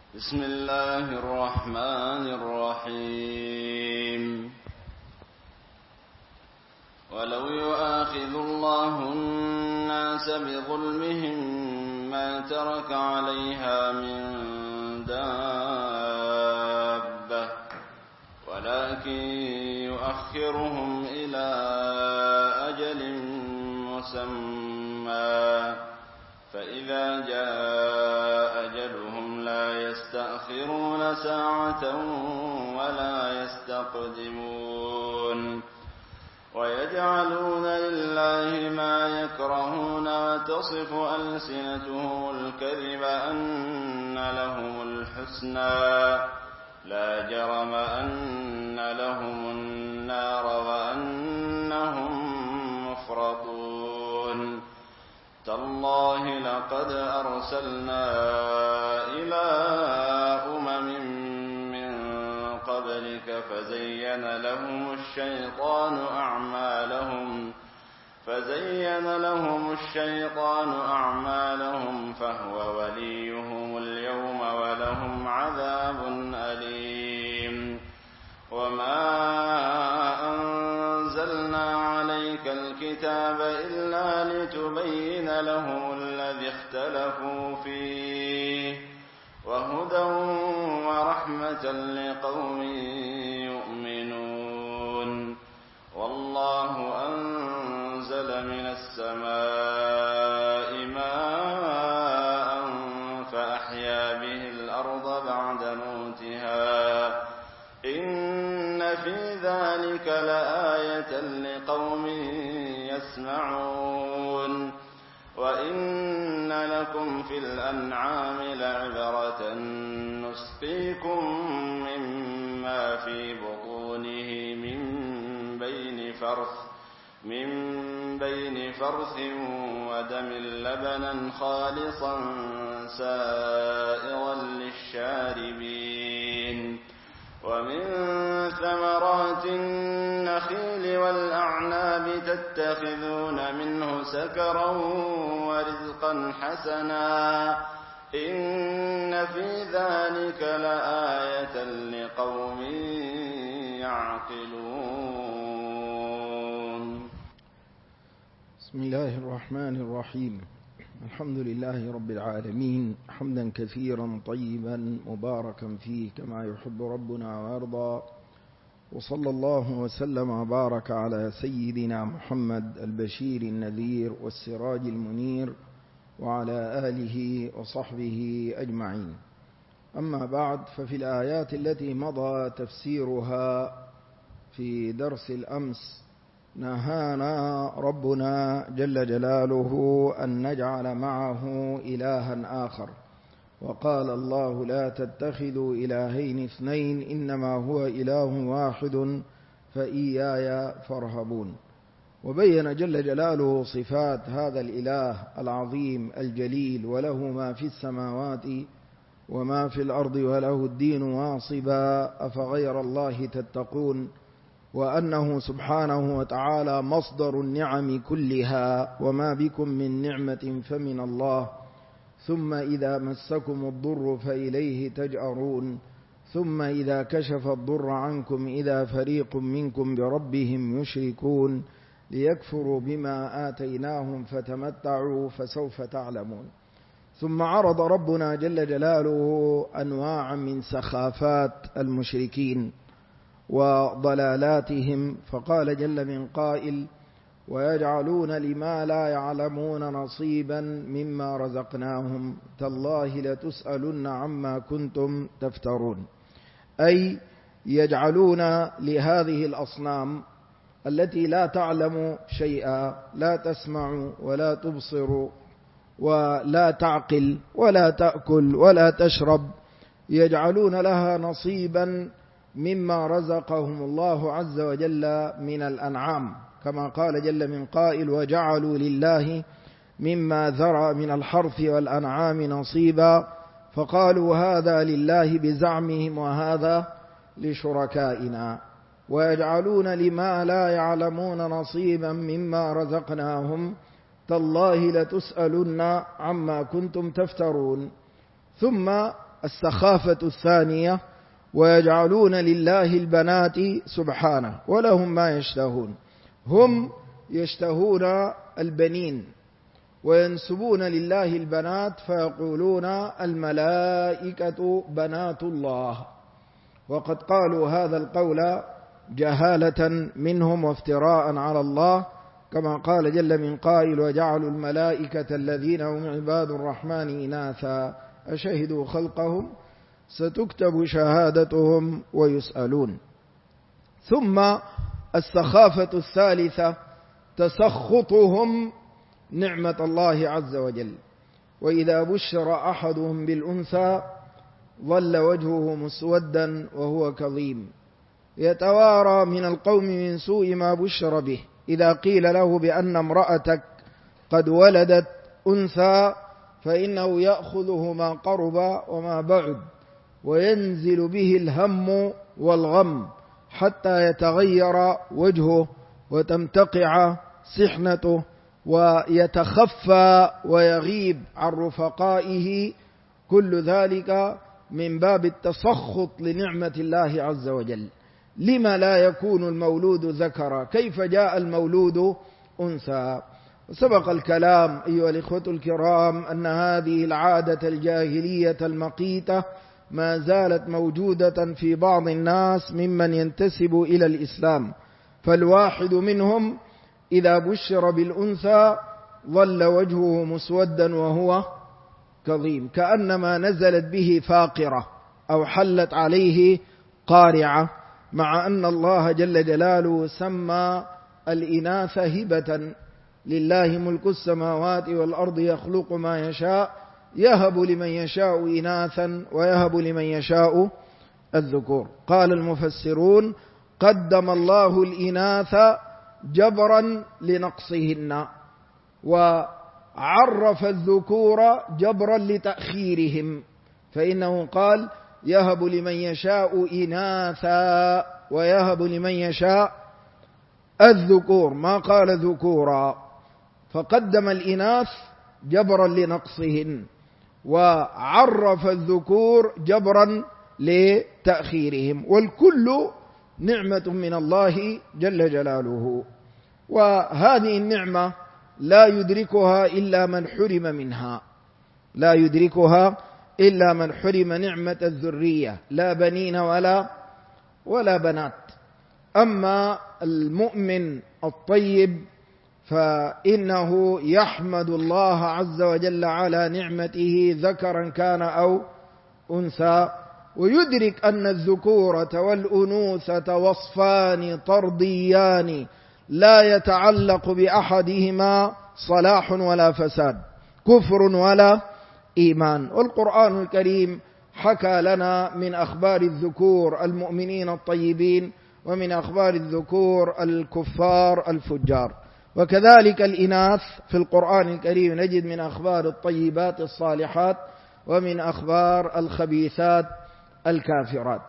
بسم الله الرحمن الرحيم. ولو يؤاخذ الله الناس بظلمهم ما ترك عليها من دابة ولكن يؤخرهم إلى أجل مسمى فإذا جاء أجلهم لا يستأخرون ساعة ولا يستقدمون. ويجعلون لله ما يكرهون وتصف ألسنتهم الكذب أن لهم الحسنى لا جرم أن لهم النار وأنهم مفرطون. تالله لقد أرسلنا إلى أمم من قبلك فزين لهم الشيطان أعمالهم فهو وليهم اليوم ولهم عذاب أليم. وما أنزلنا عليك الكتاب إلا لتبين لهم الذي اختلفوا فيه وهدى ورحمة لقوم يؤمنون. والله أنزل من السماء ماء فأحيا به الأرض بعد موتها إن في ذلك لآية لقوم يسمعون. وإن لكم في الأنعام لعبرة نسقيكم مما في بطونه من بين فرث ودم لبنا خالصا سائغا للشاربين. ومن ثمرات النخيل والأعناب تتخذون منه سكرا ورزقا حسنا إن في ذلك لآية لقوم يعقلون. بسم الله الرحمن الرحيم. الحمد لله رب العالمين حمدا كثيرا طيبا مباركا فيه كما يحب ربنا ويرضى. وصلى الله وسلم وبارك على سيدنا محمد البشير النذير والسراج المنير وعلى آله وصحبه أجمعين. أما بعد، ففي الآيات التي مضى تفسيرها في درس الأمس نهانا ربنا جل جلاله أن نجعل معه إلها آخر، وقال الله لا تتخذوا إلهين اثنين إنما هو إله واحد فإياي فارهبون. وبين جل جلاله صفات هذا الإله العظيم الجليل، وله ما في السماوات وما في الأرض وله الدين واصبا أفغير الله تتقون، وأنه سبحانه وتعالى مصدر النعم كلها وما بكم من نعمة فمن الله، ثم إذا مسكم الضر فإليه تجأرون، ثم إذا كشف الضر عنكم إذا فريق منكم بربهم يشركون ليكفروا بما آتيناهم فتمتعوا فسوف تعلمون. ثم عرض ربنا جل جلاله أنواع من سخافات المشركين وضلالاتهم، فقال جل من قائل ويجعلون لما لا يعلمون نصيبا مما رزقناهم تالله لتسألن عما كنتم تفترون. أي يجعلون لهذه الأصنام التي لا تعلم شيئا، لا تسمع ولا تبصر ولا تعقل ولا تأكل ولا تشرب، يجعلون لها نصيبا مما رزقهم الله عز وجل من الأنعام، كما قال جل من قائل وجعلوا لله مما ذرأ من الحرث والأنعام نصيبا فقالوا هذا لله بزعمهم وهذا لشركائنا. ويجعلون لما لا يعلمون نصيبا مما رزقناهم تالله لتسألن عما كنتم تفترون. ثم السخافة الثانية: ويجعلون لله البنات سبحانه ولهم ما يشتهون. هم يشتهون البنين وينسبون لله البنات فيقولون الملائكة بنات الله، وقد قالوا هذا القول جهالة منهم وافتراء على الله، كما قال جل من قائل: وجعلوا الملائكة الذين هم عباد الرحمن إناثا أشهدوا خلقهم ستكتب شهادتهم ويسألون. ثم السخافة الثالثة: تسخطهم نعمة الله عز وجل. وإذا بشر أحدهم بالأنثى ظل وجهه مسودا وهو كظيم يتوارى من القوم من سوء ما بشر به. إذا قيل له بأن امرأتك قد ولدت أنثى فإنه يأخذه ما قرب وما بعد، وينزل به الهم والغم حتى يتغير وجهه وتمتقع سحنته ويتخفى ويغيب عن رفقائه. كل ذلك من باب التسخط لنعمة الله عز وجل. لما لا يكون المولود ذكرا؟ كيف جاء المولود أنثى؟ سبق الكلام أيها الإخوة الكرام أن هذه العادة الجاهلية المقيتة ما زالت موجودة في بعض الناس ممن ينتسب إلى الإسلام، فالواحد منهم إذا بشر بالأنثى ظل وجهه مسودا وهو كظيم، كأنما نزلت به فاقرة أو حلت عليه قارعة، مع أن الله جل جلاله سمى الإناث هبة. لله ملك السماوات والأرض يخلق ما يشاء يهب لمن يشاء إناثا ويهب لمن يشاء الذكور. قال المفسرون: قدم الله الإناث جبرا لنقصهن، وعرف الذكور جبرا لتأخيرهم، فإنه قال: يهب لمن يشاء إناثا ويهب لمن يشاء الذكور، ما قال ذكورا، فقدم الإناث جبرا لنقصهن وعرف الذكور جبرا لتأخيرهم، والكل نعمة من الله جل جلاله. وهذه النعمة لا يدركها إلا من حرم منها، لا يدركها إلا من حرم نعمة الذرية، لا بنين ولا بنات. أما المؤمن الطيب فإنه يحمد الله عز وجل على نعمته ذكرا كان أو أنثى، ويدرك أن الذكورة والأنوثة وصفان طرديان لا يتعلق بأحدهما صلاح ولا فساد، كفر ولا إيمان. والقرآن الكريم حكى لنا من أخبار الذكور المؤمنين الطيبين ومن أخبار الذكور الكفار الفجار، وكذلك الإناث في القرآن الكريم نجد من أخبار الطيبات الصالحات ومن أخبار الخبيثات الكافرات.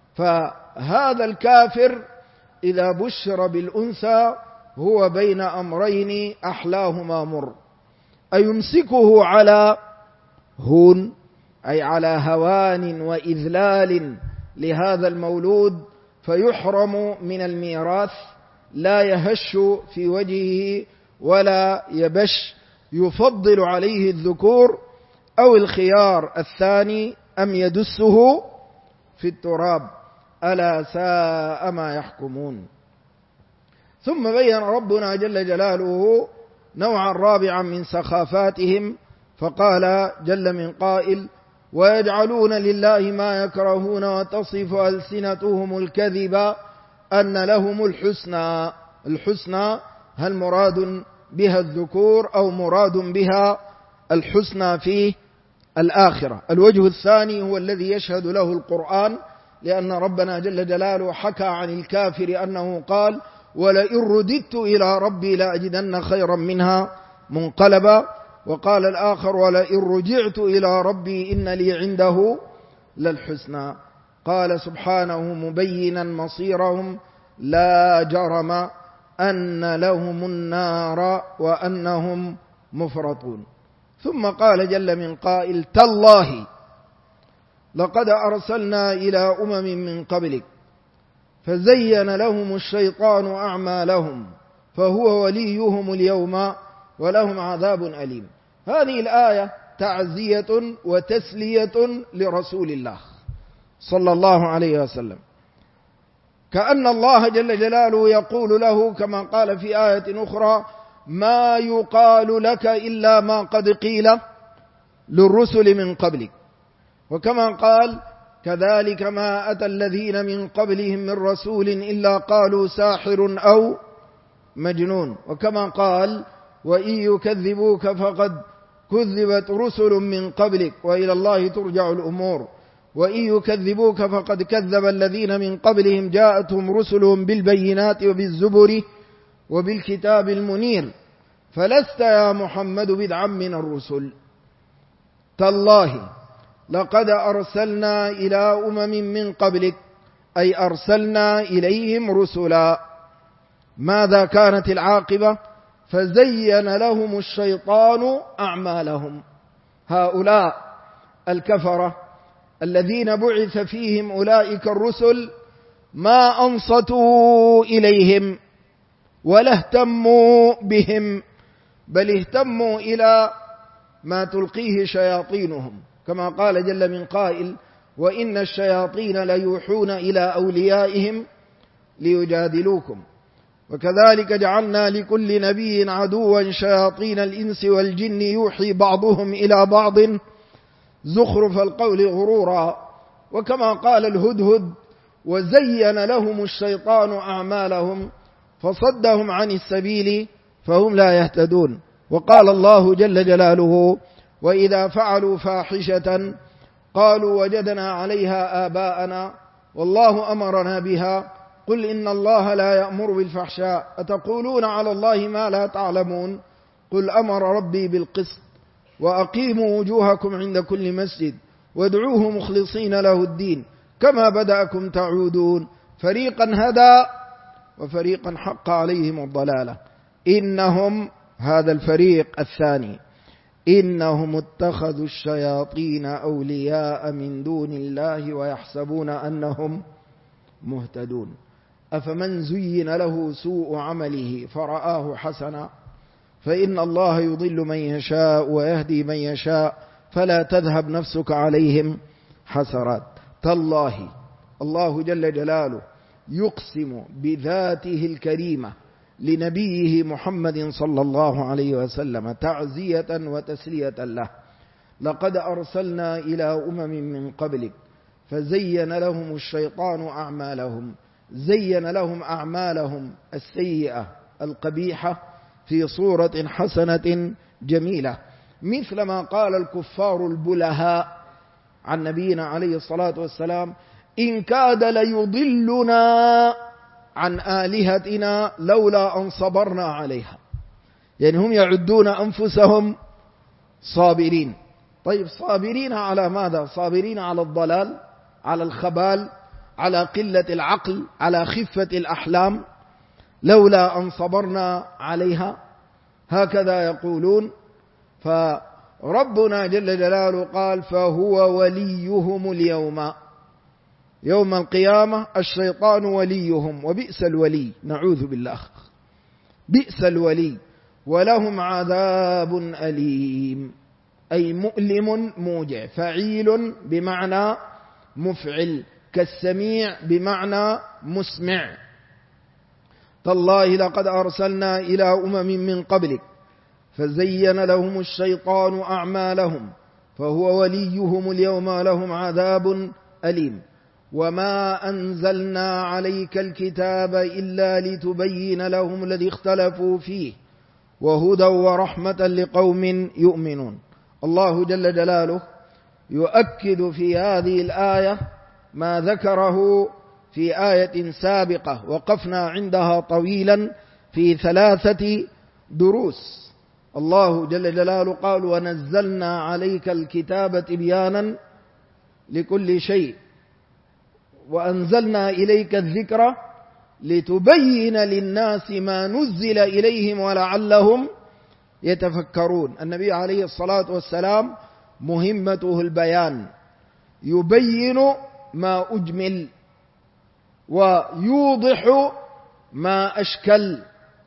فهذا الكافر إذا بشر بالأنثى هو بين أمرين أحلاهما مر: أيمسكه على هون أي على هوان وإذلال لهذا المولود فيحرم من الميراث، لا يهش في وجهه ولا يبش، يفضل عليه الذكور، أو الخيار الثاني أم يدسه في التراب، ألا ساء ما يحكمون. ثم بين ربنا جل جلاله نوعا رابعا من سخافاتهم، فقال جل من قائل: ويجعلون لله ما يكرهون وتصف ألسنتهم الكذب أن لهم الحسنى. الحسنى هل مراد بها الذكور أو مراد بها الحسنى في الآخرة؟ الوجه الثاني هو الذي يشهد له القرآن، لأن ربنا جل جلاله حكى عن الكافر أنه قال: ولئن رددت إلى ربي لأجدن خيرا منها منقلبا. وقال الآخر: ولئن رجعت إلى ربي إن لي عنده للحسنى. قال سبحانه مبينا مصيرهم: لا جرم أن لهم النار وأنهم مفرطون. ثم قال جل من قائل: تالله لقد أرسلنا إلى أمم من قبلك فزين لهم الشيطان أعمالهم فهو وليهم اليوم ولهم عذاب أليم. هذه الآية تعزية وتسلية لرسول الله صلى الله عليه وسلم، كأن الله جل جلاله يقول له كما قال في آية أخرى: ما يقال لك إلا ما قد قيل للرسل من قبلك. وكما قال: كذلك ما أتى الذين من قبلهم من رسول إلا قالوا ساحر أو مجنون. وكما قال: وإن يكذبوك فقد كذبت رسل من قبلك وإلى الله ترجع الأمور، وإن يكذبوك فقد كذب الذين من قبلهم جاءتهم رسلهم بالبينات وبالزبر وبالكتاب المنير، فلست يا محمد بدعا من الرسل. تالله لقد أرسلنا إلى أمم من قبلك، أي أرسلنا إليهم رسلا. ماذا كانت العاقبة؟ فزين لهم الشيطان أعمالهم. هؤلاء الكفرة الذين بعث فيهم أولئك الرسل ما أنصتوا إليهم ولا اهتموا بهم، بل اهتموا إلى ما تلقيه شياطينهم، كما قال جل من قائل: وإن الشياطين ليوحون إلى أوليائهم ليجادلوكم. وكذلك جعلنا لكل نبي عدوا شياطين الإنس والجن يوحي بعضهم إلى بعض زخرف القول غرورا. وكما قال الهدهد: وزين لهم الشيطان أعمالهم فصدهم عن السبيل فهم لا يهتدون. وقال الله جل جلاله: وإذا فعلوا فاحشة قالوا وجدنا عليها آباءنا والله أمرنا بها قل إن الله لا يأمر بالفحشاء أتقولون على الله ما لا تعلمون قل أمر ربي بالقسط وأقيموا وجوهكم عند كل مسجد وادعوه مخلصين له الدين كما بدأكم تعودون فريقا هدى وفريقا حق عليهم الضلالة إنهم، هذا الفريق الثاني، إنهم اتخذوا الشياطين أولياء من دون الله ويحسبون أنهم مهتدون أفمن زين له سوء عمله فرآه حسنا فإن الله يضل من يشاء ويهدي من يشاء فلا تذهب نفسك عليهم حسرات. تالله، الله جل جلاله يقسم بذاته الكريمة لنبيه محمد صلى الله عليه وسلم تعزية وتسلية له: لقد أرسلنا إلى أمم من قبلك فزين لهم الشيطان أعمالهم. زين لهم أعمالهم السيئة القبيحة في صورة حسنة جميلة، مثل ما قال الكفار البلهاء عن نبينا عليه الصلاة والسلام: إن كاد ليضلنا عن آلهتنا لولا أن صبرنا عليها. يعني هم يعدون أنفسهم صابرين. طيب صابرين على ماذا؟ صابرين على الضلال، على الخبال، على قلة العقل، على خفة الأحلام، لولا أن صبرنا عليها، هكذا يقولون. فربنا جل جلاله قال: فهو وليهم اليوم، يوم القيامة الشيطان وليهم، وبئس الولي، نعوذ بالله، بئس الولي، ولهم عذاب أليم، أي مؤلم موجع. فعيل بمعنى مفعل، كالسميع بمعنى مسمع. تالله لقد أرسلنا إلى أمم من قبلك فزين لهم الشيطان أعمالهم فهو وليهم اليوم لهم عذاب أليم. وما أنزلنا عليك الكتاب إلا لتبين لهم الذي اختلفوا فيه وهدى ورحمة لقوم يؤمنون. الله جل جلاله يؤكد في هذه الآية ما ذكره في آية سابقة وقفنا عندها طويلا في 3 دروس. الله جل جلاله قال: ونزلنا عليك الكتاب تبيانا لكل شيء وأنزلنا إليك الذكر لتبين للناس ما نزل إليهم ولعلهم يتفكرون. النبي عليه الصلاة والسلام مهمته البيان، يبين ما أجمل ويوضح ما أشكل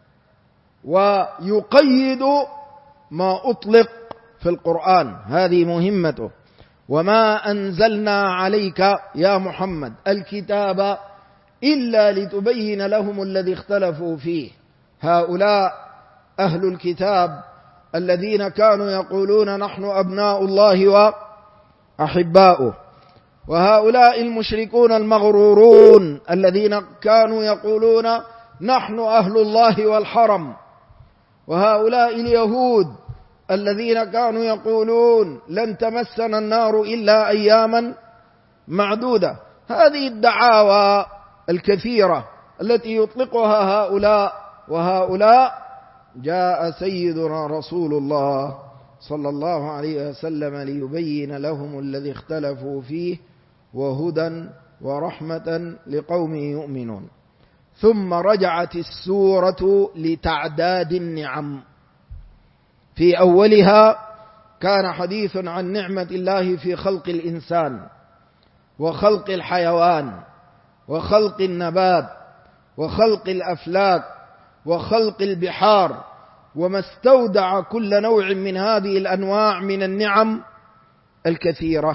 ويقيد ما أطلق في القرآن. هذه مهمته. وما أنزلنا عليك يا محمد الكتاب إلا لتبين لهم الذي اختلفوا فيه. هؤلاء أهل الكتاب الذين كانوا يقولون نحن أبناء الله وأحباؤه، وهؤلاء المشركون المغرورون الذين كانوا يقولون نحن أهل الله والحرم، وهؤلاء اليهود الذين كانوا يقولون لن تمسنا النار إلا أياما معدودة. هذه الدعاوى الكثيرة التي يطلقها هؤلاء وهؤلاء، جاء سيدنا رسول الله صلى الله عليه وسلم ليبين لهم الذي اختلفوا فيه وهدى ورحمة لقوم يؤمنون. ثم رجعت السورة لتعداد النعم. في أولها كان حديث عن نعمة الله في خلق الإنسان وخلق الحيوان وخلق النبات وخلق الأفلاك وخلق البحار، وما استودع كل نوع من هذه الأنواع من النعم الكثيرة.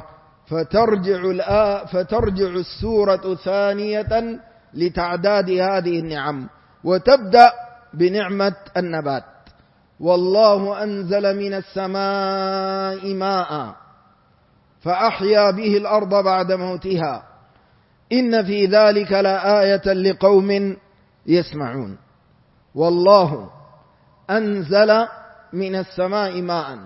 فترجع السورة ثانية لتعداد هذه النعم، وتبدأ بنعمة النبات. والله أنزل من السماء ماء فأحيا به الأرض بعد موتها إن في ذلك لآية لقوم يسمعون. والله أنزل من السماء ماء،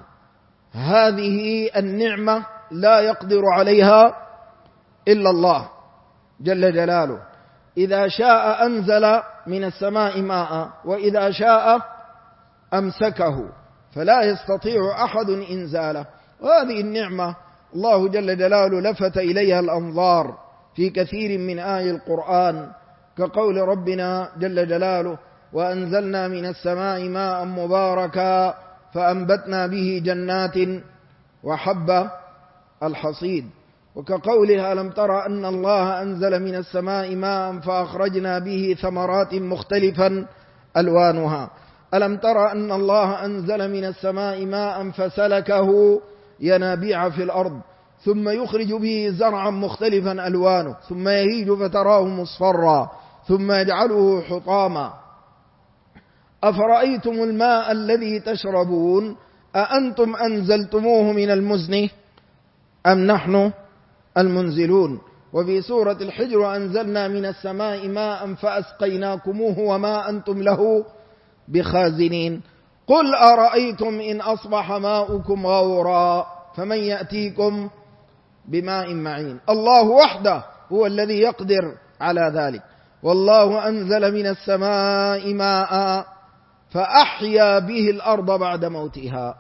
هذه النعمة لا يقدر عليها إلا الله جل جلاله. إذا شاء أنزل من السماء ماء، وإذا شاء أمسكه، فلا يستطيع أحد إنزاله. وهذه النعمة الله جل جلاله لفت إليها الأنظار في كثير من آي القرآن، كقول ربنا جل جلاله وأنزلنا من السماء ماء مباركا فأنبتنا به جنات وحب الحصيد، وكقولها ألم تر أن الله أنزل من السماء ماء فأخرجنا به ثمرات مختلفا ألوانها. ألم تر أن الله أنزل من السماء ماء فسلكه ينابيع في الأرض ثم يخرج به زرعا مختلفا ألوانه ثم يهيج فتراه مصفرا ثم يجعله حطاما. أفرأيتم الماء الذي تشربون أأنتم أنزلتموه من المزن أم نحن المنزلون. وفي سورة الحجر أنزلنا من السماء ماء فأسقيناكموه وما أنتم له بخازنين. قل أرأيتم إن أصبح ماؤكم غورا فمن يأتيكم بماء معين. الله وحده هو الذي يقدر على ذلك. والله أنزل من السماء ماء فأحيا به الأرض بعد موتها،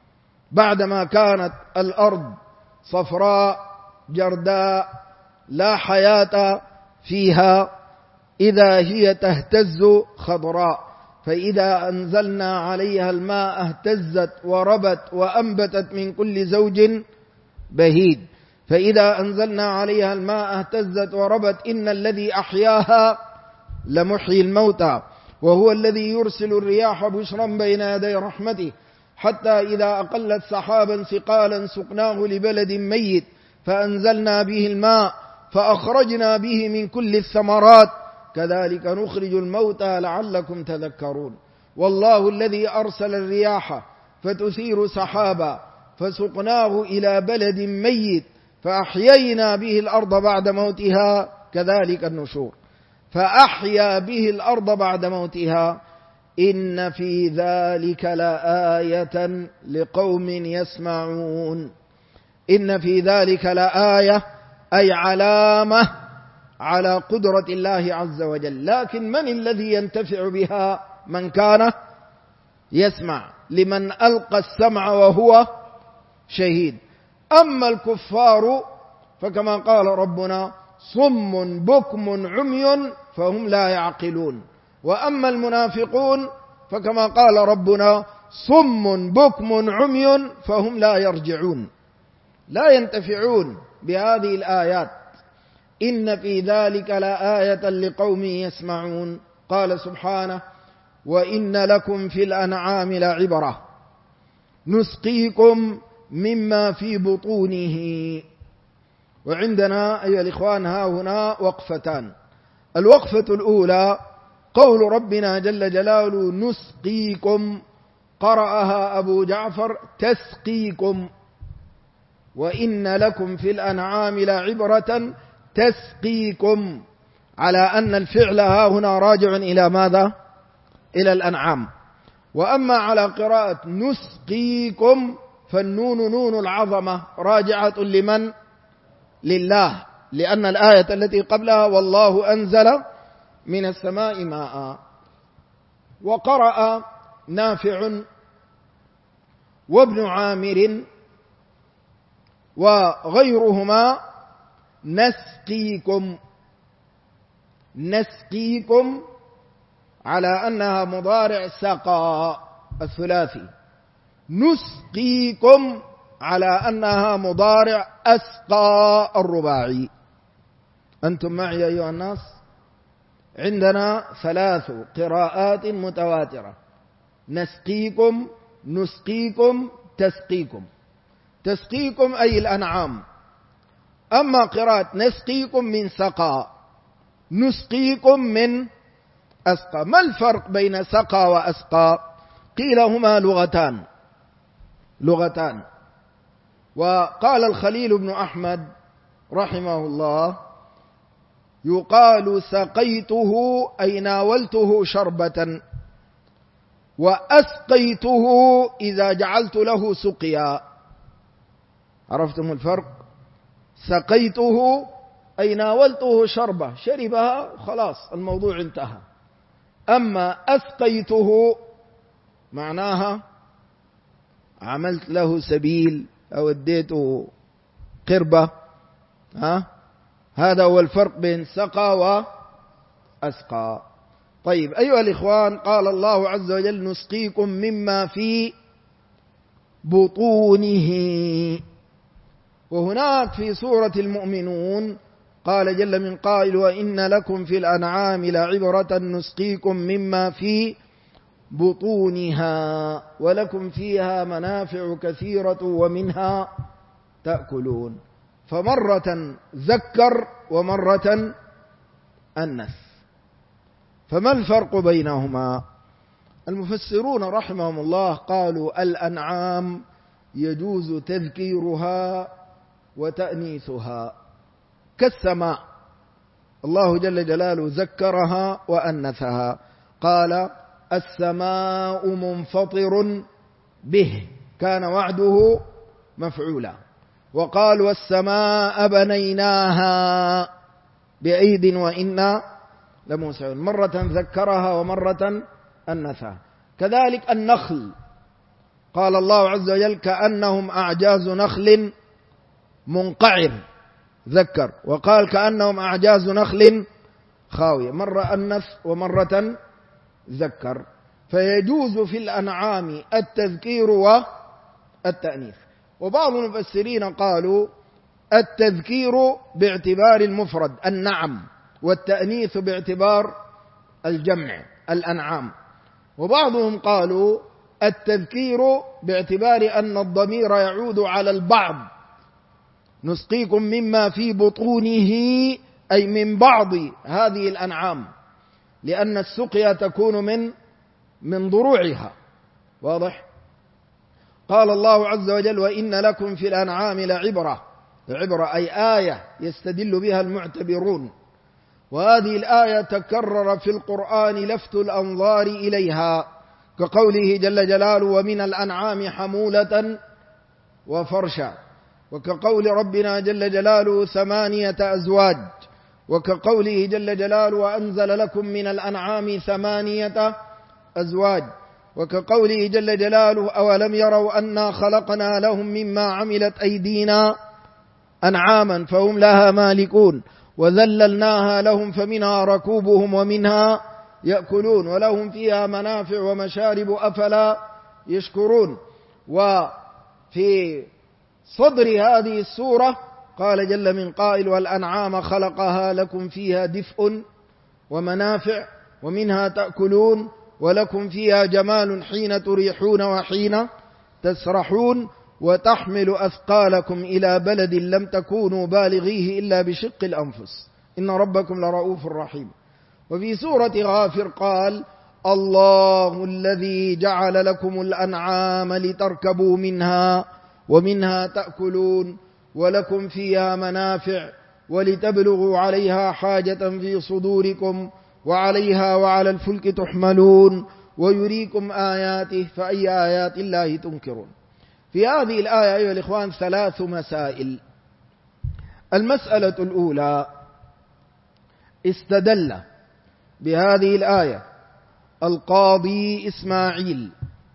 بعدما كانت الأرض صفراء جرداء لا حياة فيها إذا هي تهتز خضراء، فإذا أنزلنا عليها الماء اهتزت وربت وأنبتت من كل زوج بهيج. فإذا أنزلنا عليها الماء اهتزت وربت إن الذي أحياها لمحيي الموتى وهو الذي يرسل الرياح بشرا بين يدي رحمته حتى إذا أقلت سحابا ثقالا سقناه لبلد ميت فأنزلنا به الماء فأخرجنا به من كل الثمرات كذلك نخرج الموتى لعلكم تذكرون. والله الذي أرسل الرياح فتثير سحابا فسقناه إلى بلد ميت فأحيينا به الأرض بعد موتها كذلك النشور. فأحيا به الأرض بعد موتها إن في ذلك لآية لقوم يسمعون. إن في ذلك لآية أي علامة على قدرة الله عز وجل. لكن من الذي ينتفع بها؟ من كان يسمع، لمن ألقى السمع وهو شهيد. أما الكفار فكما قال ربنا صم بكم عمي فهم لا يعقلون. وأما المنافقون فكما قال ربنا صم بكم عمي فهم لا يرجعون. لا ينتفعون بهذه الآيات. إن في ذلك لآية لقوم يسمعون. قال سبحانه: وإن لكم في الأنعام لعبرة نسقيكم مما في بطونه. وعندنا أيها الإخوان ها هنا وقفتان. الوقفة الأولى قول ربنا جل جلاله نسقيكم، قرأها أبو جعفر تسقيكم، وإن لكم في الأنعام لعبرة تسقيكم، على أن الفعل ها هنا راجع إلى ماذا؟ إلى الأنعام. وأما على قراءة نسقيكم فالنون نون العظمة راجعة لمن؟ لله، لأن الآية التي قبلها والله أنزل من السماء ماء. وقرأ نافع وابن عامر وغيرهما نسقيكم، نسقيكم على أنها مضارع سقى الثلاثي، نسقيكم على أنها مضارع أسقى الرباعي. أنتم معي أيها الناس؟ عندنا 3 قراءات متواترة: نسقيكم، نسقيكم، تسقيكم. تسقيكم أي الأنعام. أما قراءة نسقيكم من سقى، نسقيكم من أسقى. ما الفرق بين سقى وأسقى؟ قيل هما لغتان. وقال الخليل بن أحمد رحمه الله: يقال سقيته أي ناولته شربة، وأسقيته إذا جعلت له سقيا. عرفتم الفرق؟ سقيته أي ناولته شربة، شربها خلاص الموضوع انتهى. أما أسقيته معناها عملت له سبيل أو اديته قربة. هذا هو الفرق بين سقى وأسقى. طيب أيها الإخوان، قال الله عز وجل نسقيكم مما في بطونه. وهناك في سورة المؤمنون قال جل من قائل: وإن لكم في الأنعام لعبرة نسقيكم مما في بطونها ولكم فيها منافع كثيرة ومنها تأكلون. فمرة ذكر ومرة أنث. فما الفرق بينهما؟ المفسرون رحمهم الله قالوا الأنعام يجوز تذكيرها وتأنيثها كالسماء، الله جل جلاله ذكرها وأنثها، قال السماء منفطر به كان وعده مفعولا. وقال والسماء بنيناها بأيد وإنا لموسعون، مرة ذكرها ومرة أنثها. كذلك النخل قال الله عز وجل كأنهم أعجاز نخل منقعر، ذكر، وقال كأنهم أعجاز نخل خاوية، مرة أنث ومرة ذكر. فيجوز في الأنعام التذكير والتأنيث. وبعض المفسرين قالوا التذكير باعتبار المفرد النعم، والتأنيث باعتبار الجمع الأنعام. وبعضهم قالوا التذكير باعتبار أن الضمير يعود على البعض، نسقيكم مما في بطونه أي من بعض هذه الأنعام، لأن السقيا تكون من ضروعها. واضح؟ قال الله عز وجل وإن لكم في الأنعام لعبرة، عبرة أي آية يستدل بها المعتبرون. وهذه الآية تكرر في القرآن لفت الأنظار إليها، كقوله جل جلاله ومن الأنعام حمولة وفرشا، وكقول ربنا جل جلاله 8 أزواج، وكقوله جل جلاله وأنزل لكم من الأنعام 8 أزواج، وكقوله جل جلاله أولم يروا أنا خلقنا لهم مما عملت أيدينا أنعاما فهم لها مالكون وذللناها لهم فمنها ركوبهم ومنها يأكلون ولهم فيها منافع ومشارب أفلا يشكرون. وفي صدر هذه السورة قال جل من قائل والأنعام خلقها لكم فيها دفء ومنافع ومنها تأكلون ولكم فيها جمال حين تريحون وحين تسرحون وتحمل أثقالكم إلى بلد لم تكونوا بالغيه إلا بشق الأنفس إن ربكم لرؤوف رحيم. وفي سورة غافر قال الله الذي جعل لكم الأنعام لتركبوا منها ومنها تأكلون ولكم فيها منافع ولتبلغوا عليها حاجة في صدوركم وعليها وعلى الفلك تحملون ويريكم آياته فأي آيات الله تنكرون. في هذه الآية أيها الإخوان 3 مسائل. المسألة الأولى استدل بهذه الآية القاضي إسماعيل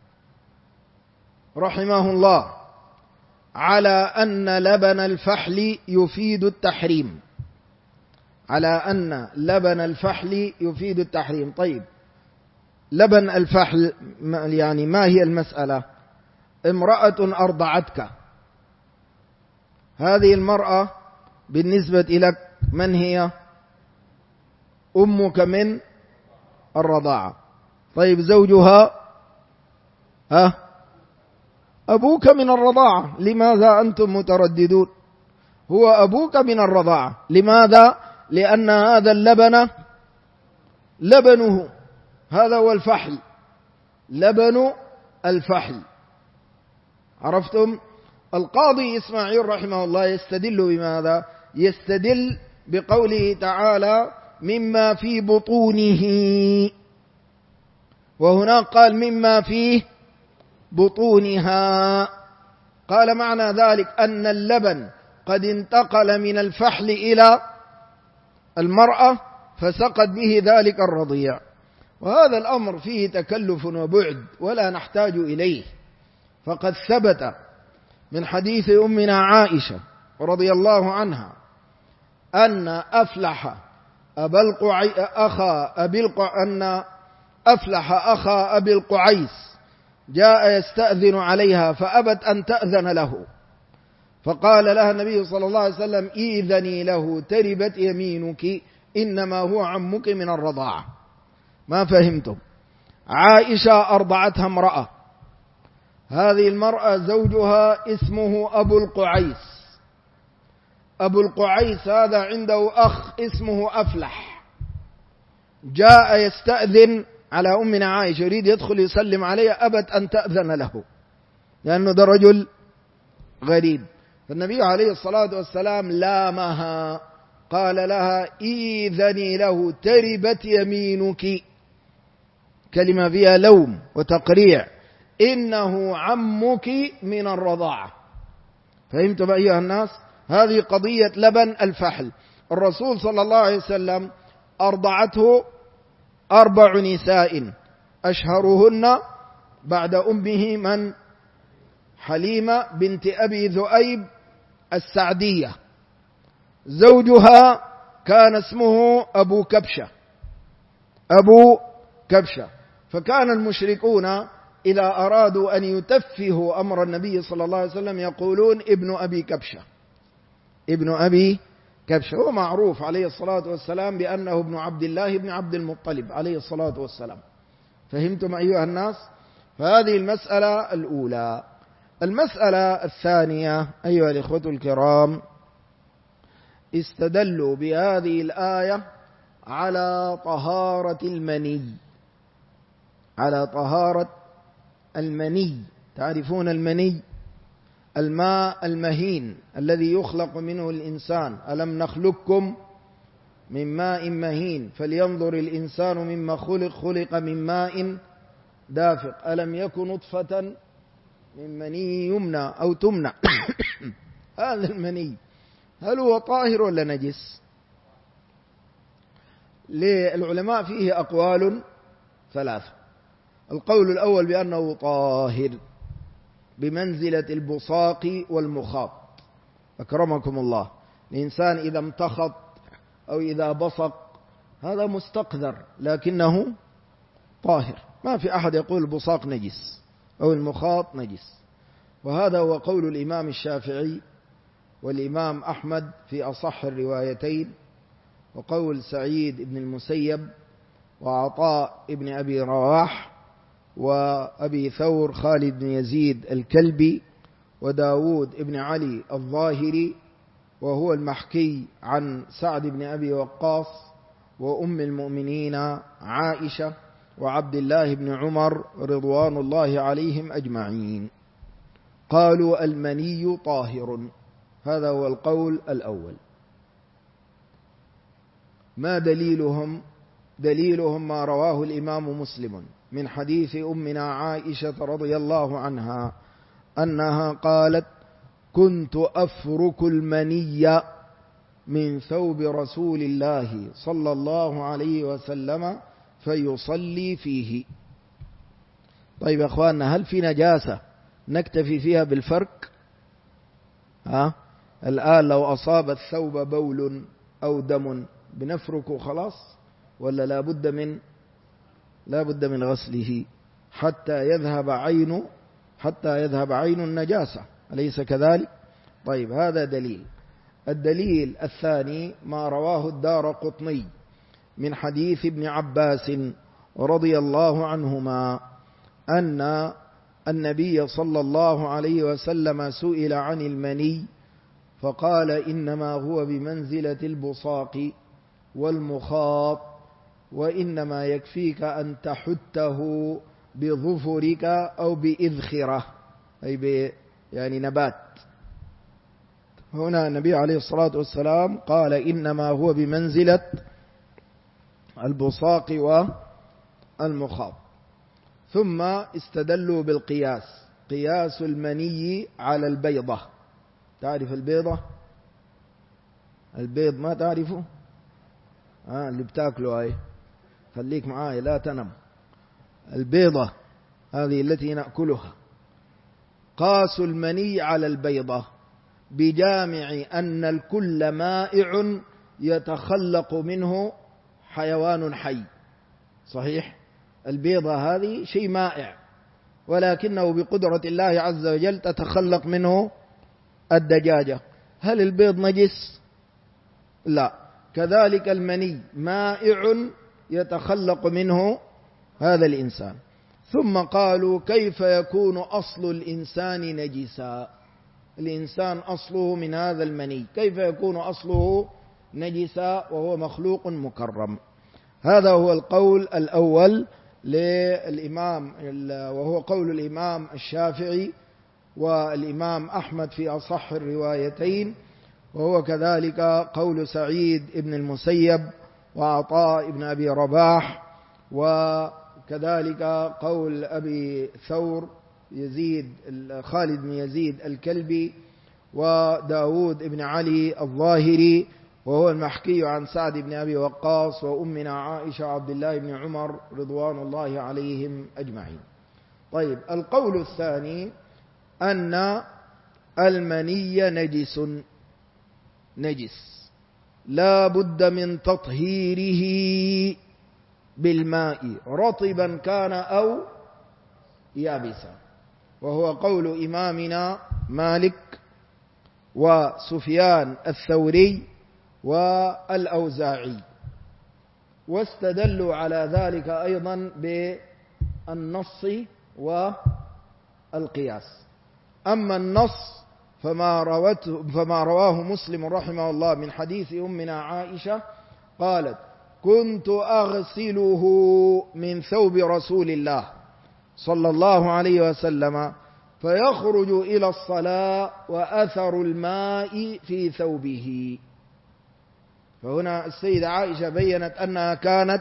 رحمه الله على أن لبن الفحل يفيد التحريم، على أن لبن الفحل يفيد التحريم. طيب لبن الفحل يعني ما هي المسألة؟ امرأة أرضعتك، هذه المرأة بالنسبة لك من هي؟ أمك من الرضاعة. طيب زوجها أبوك من الرضاعة. لماذا أنتم مترددون؟ هو أبوك من الرضاعة. لماذا؟ لأن هذا اللبن لبنه، هذا هو الفحل، لبن الفحل. عرفتم؟ القاضي إسماعيل رحمه الله يستدل بماذا؟ يستدل بقوله تعالى مما في بطونه، وهنا قال مما في بطونها. قال معنى ذلك أن اللبن قد انتقل من الفحل إلى المرأة فسقط به ذلك الرضيع، وهذا الأمر فيه تكلف وبعد ولا نحتاج إليه، فقد ثبت من حديث أمنا عائشة رضي الله عنها أن أفلح أخا أبي القعيس جاء يستأذن عليها فأبت أن تأذن له، فقال لها النبي صلى الله عليه وسلم إذني له تربت يمينك إنما هو عمك من الرضاعة. ما فهمتم؟ عائشة أرضعتها امرأة، هذه المرأة زوجها اسمه أبو القعيس، أبو القعيس هذا عنده أخ اسمه أفلح، جاء يستأذن على أمنا عائشة يريد يدخل يسلم عليها، أبت أن تأذن له لأنه ده رجل غريب. فالنبي عليه الصلاة والسلام لامها، قال لها إذني له تربت يمينك، كلمة فيها لوم وتقريع، إنه عمك من الرضاعة. فهمتم أيها الناس؟ هذه قضية لبن الفحل. الرسول صلى الله عليه وسلم أرضعته 4 نساء، أشهرهن بعد أمه من؟ حليمة بنت أبي ذؤيب السعدية، زوجها كان اسمه أبو كبشة. فكان المشركون إذا أرادوا أن يتفهوا أمر النبي صلى الله عليه وسلم يقولون ابن أبي كبشة. هو معروف عليه الصلاة والسلام بأنه ابن عبد الله بن عبد المطلب عليه الصلاة والسلام. فهمتم أيها الناس؟ فهذه المسألة الأولى. المسألة الثانية أيها الإخوة الكرام، استدلوا بهذه الآية على طهارة المني. تعرفون المني؟ الماء المهين الذي يخلق منه الإنسان. ألم نخلقكم من ماء مهين فلينظر الإنسان مما خلق من ماء دافق ألم يكن نطفة من مني يمنى أو تمنى. هذا المني هل هو طاهر ولا نجس؟ للعلماء فيه أقوال 3. القول الأول بأنه طاهر بمنزلة البصاق والمخاط. أكرمكم الله، الإنسان إذا امتخط أو إذا بصق هذا مستقذر لكنه طاهر، ما في أحد يقول البصاق نجس أو المخاط نجس. وهذا هو قول الإمام الشافعي والإمام أحمد في أصح الروايتين، وقول سعيد بن المسيب وعطاء بن أبي رواح وأبي ثور خالد بن يزيد الكلبي وداود بن علي الظاهري، وهو المحكي عن سعد بن أبي وقاص وأم المؤمنين عائشة وعبد الله بن عمر رضوان الله عليهم أجمعين. قالوا المني طاهر، هذا هو القول الأول. ما دليلهم؟ دليلهم ما رواه الإمام مسلم من حديث أمنا عائشة رضي الله عنها أنها قالت: كنت أفرك المني من ثوب رسول الله صلى الله عليه وسلم فيصلي فيه. طيب يا أخواننا، هل في نجاسة نكتفي فيها بالفرك؟ الآن لو أصاب الثوب بول أو دم بنفركه خلاص، ولا لا بد من غسله حتى يذهب عين النجاسة، أليس كذلك؟ طيب، هذا دليل. الدليل الثاني ما رواه الدارقطني من حديث ابن عباس رضي الله عنهما أن النبي صلى الله عليه وسلم سئل عن المني فقال: إنما هو بمنزلة البصاق والمخاط، وإنما يكفيك أن تحته بظفرك أو بإذخرة، أي يعني نبات. هنا النبي عليه الصلاة والسلام قال: إنما هو بمنزلة البصاق والمخاط. ثم استدلوا بالقياس، قياس المني على البيضة. تعرف البيضة؟ البيض ما تعرفه؟ اللي بتاكله هاي، خليك معاي لا تنم. البيضة هذه التي نأكلها، قاس المني على البيضة بجامع أن الكل مائع يتخلق منه حيوان حي. صحيح، البيضة هذه شيء مائع، ولكنه بقدرة الله عز وجل تتخلق منه الدجاجة. هل البيض نجس؟ لا. كذلك المني مائع يتخلق منه هذا الإنسان. ثم قالوا: كيف يكون أصل الإنسان نجسا؟ الإنسان أصله من هذا المني، كيف يكون أصله نجسا وهو مخلوق مكرم؟ هذا هو القول الأول للإمام، وهو قول الإمام الشافعي والإمام أحمد في أصح الروايتين، وهو كذلك قول سعيد بن المسيب وعطاء بن أبي رباح، وكذلك قول أبي ثور خالد بن يزيد الكلبي وداود بن علي الظاهري، وهو المحكي عن سعد بن أبي وقاص وأمنا عائشة عبد الله بن عمر رضوان الله عليهم أجمعين. طيب، القول الثاني أن المني نجس لا بد من تطهيره بالماء رطبا كان أو يابسا، وهو قول إمامنا مالك وسفيان الثوري والأوزاعي، واستدلوا على ذلك أيضا بالنص والقياس. أما النص فما رواه مسلم رحمه الله من حديث أمنا عائشة قالت: كنت أغسله من ثوب رسول الله صلى الله عليه وسلم فيخرج إلى الصلاة وأثر الماء في ثوبه. فهنا السيدة عائشة بيّنت أنها كانت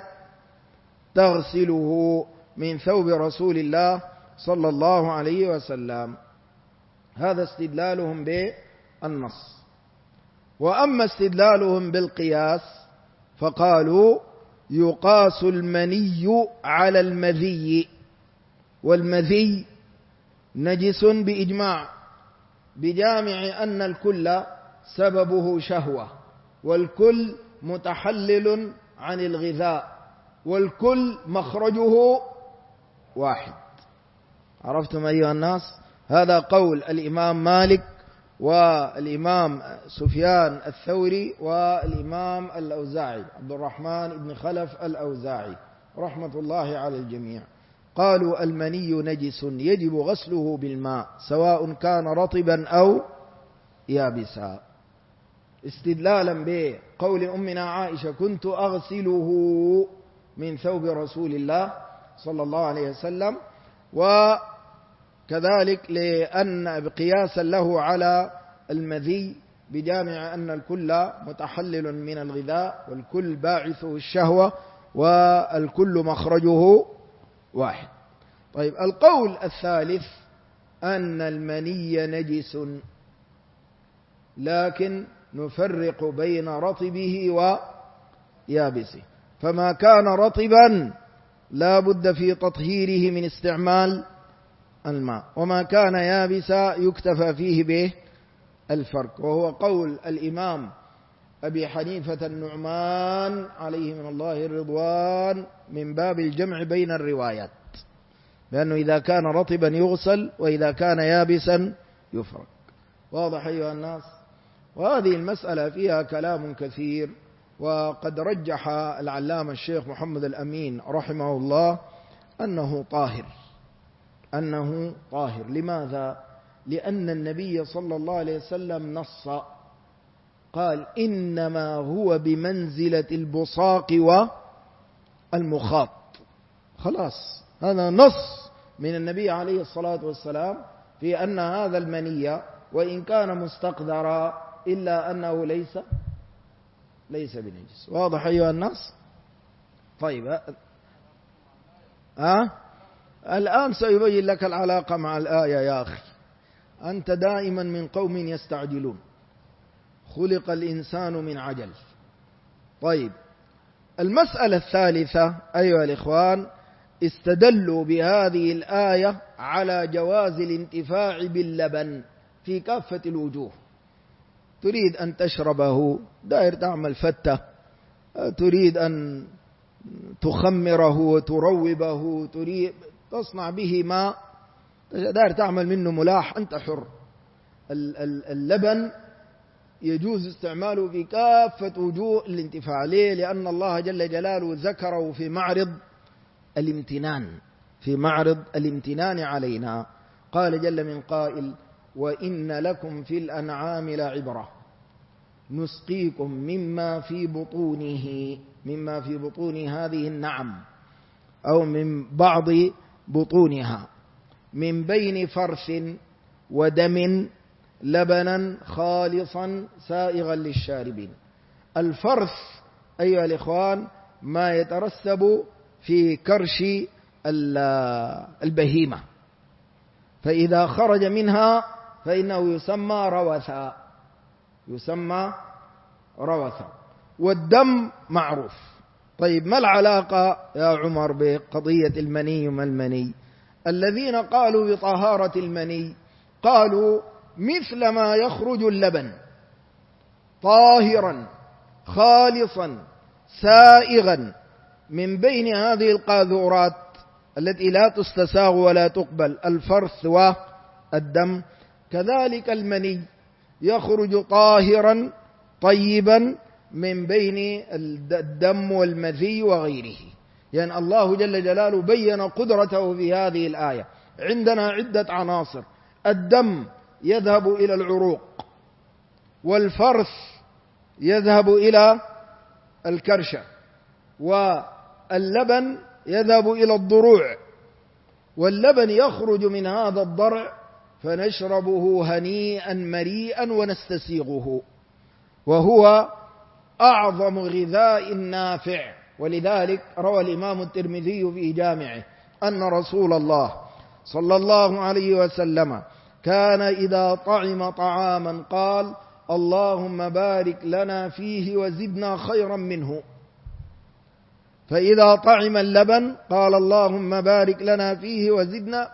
تغسله من ثوب رسول الله صلى الله عليه وسلم. هذا استدلالهم بالنص. وأما استدلالهم بالقياس فقالوا: يقاس المني على المذي، والمذي نجس بإجماع، بجامع أن الكل سببه شهوة، والكل متحلل عن الغذاء، والكل مخرجه واحد. عرفتم أيها الناس؟ هذا قول الإمام مالك والإمام سفيان الثوري والإمام الأوزاعي عبد الرحمن بن خلف الأوزاعي رحمة الله على الجميع. قالوا المني نجس يجب غسله بالماء سواء كان رطبا أو يابسا، استدلالا بقول أمنا عائشة كنت أغسله من ثوب رسول الله صلى الله عليه وسلم، وكذلك لأن قياسا له على المذي بجامع أن الكل متحلل من الغذاء والكل باعثه الشهوة والكل مخرجه واحد. طيب القول الثالث أن المني نجس، لكن نفرق بين رطبه ويابسه، فما كان رطبا لا بد في تطهيره من استعمال الماء، وما كان يابسا يكتفى فيه به الفرق، وهو قول الإمام أبي حنيفة النعمان عليه من الله الرضوان من باب الجمع بين الروايات، لأنه إذا كان رطبا يغسل وإذا كان يابسا يفرق. واضح أيها الناس؟ وهذه المسألة فيها كلام كثير، وقد رجح العلامة الشيخ محمد الأمين رحمه الله أنه طاهر. لماذا؟ لأن النبي صلى الله عليه وسلم نص قال إنما هو بمنزلة البصاق والمخاط. خلاص هذا نص من النبي عليه الصلاة والسلام في أن هذا المني وإن كان مستقذرا إلا أنه ليس بنجس. واضح أيها الناس؟ طيب الآن سيبين لك العلاقة مع الآية يا أخي، أنت دائما من قوم يستعجلون، خلق الإنسان من عجل. طيب المسألة الثالثة أيها الإخوان، استدلوا بهذه الآية على جواز الانتفاع باللبن في كافة الوجوه. تريد أن تشربه، داير تعمل فتة، تريد أن تخمره وتروبه، تريد تصنع به ماء، داير تعمل منه ملاح، أنت حر. اللبن يجوز استعماله في كافة وجوه الانتفاع. ليه؟ لأن الله جل جلاله ذكره في معرض الامتنان علينا. قال جل من قائل وإن لكم في الأنعام لعبرة نسقيكم مما في بطون هذه النعم أو من بعض بطونها من بين فرث ودم لبنا خالصا سائغا للشاربين. الفرث أيها الإخوان ما يترسب في كرش البهيمة، فإذا خرج منها فإنه يسمى روثا، والدم معروف. طيب ما العلاقة يا عمر بقضية المني وما المني؟ الذين قالوا بطهارة المني قالوا مثل ما يخرج اللبن طاهرا خالصا سائغا من بين هذه القاذورات التي لا تستساغ ولا تقبل، الفرث والدم، كذلك المني يخرج طاهرا طيبا من بين الدم والمذي وغيره. يعني الله جل جلاله بين قدرته في هذه الآية. عندنا عدة عناصر، الدم يذهب إلى العروق، والفرث يذهب إلى الكرشة، واللبن يذهب إلى الضروع، واللبن يخرج من هذا الضرع فنشربه هنيئا مريئا ونستسيغه، وهو أعظم غذاء نافع. ولذلك روى الإمام الترمذي في جامعه أن رسول الله صلى الله عليه وسلم كان إذا طعم طعاما قال اللهم بارك لنا فيه وزدنا خيرا منه، فإذا طعم اللبن قال اللهم بارك لنا فيه وزدنا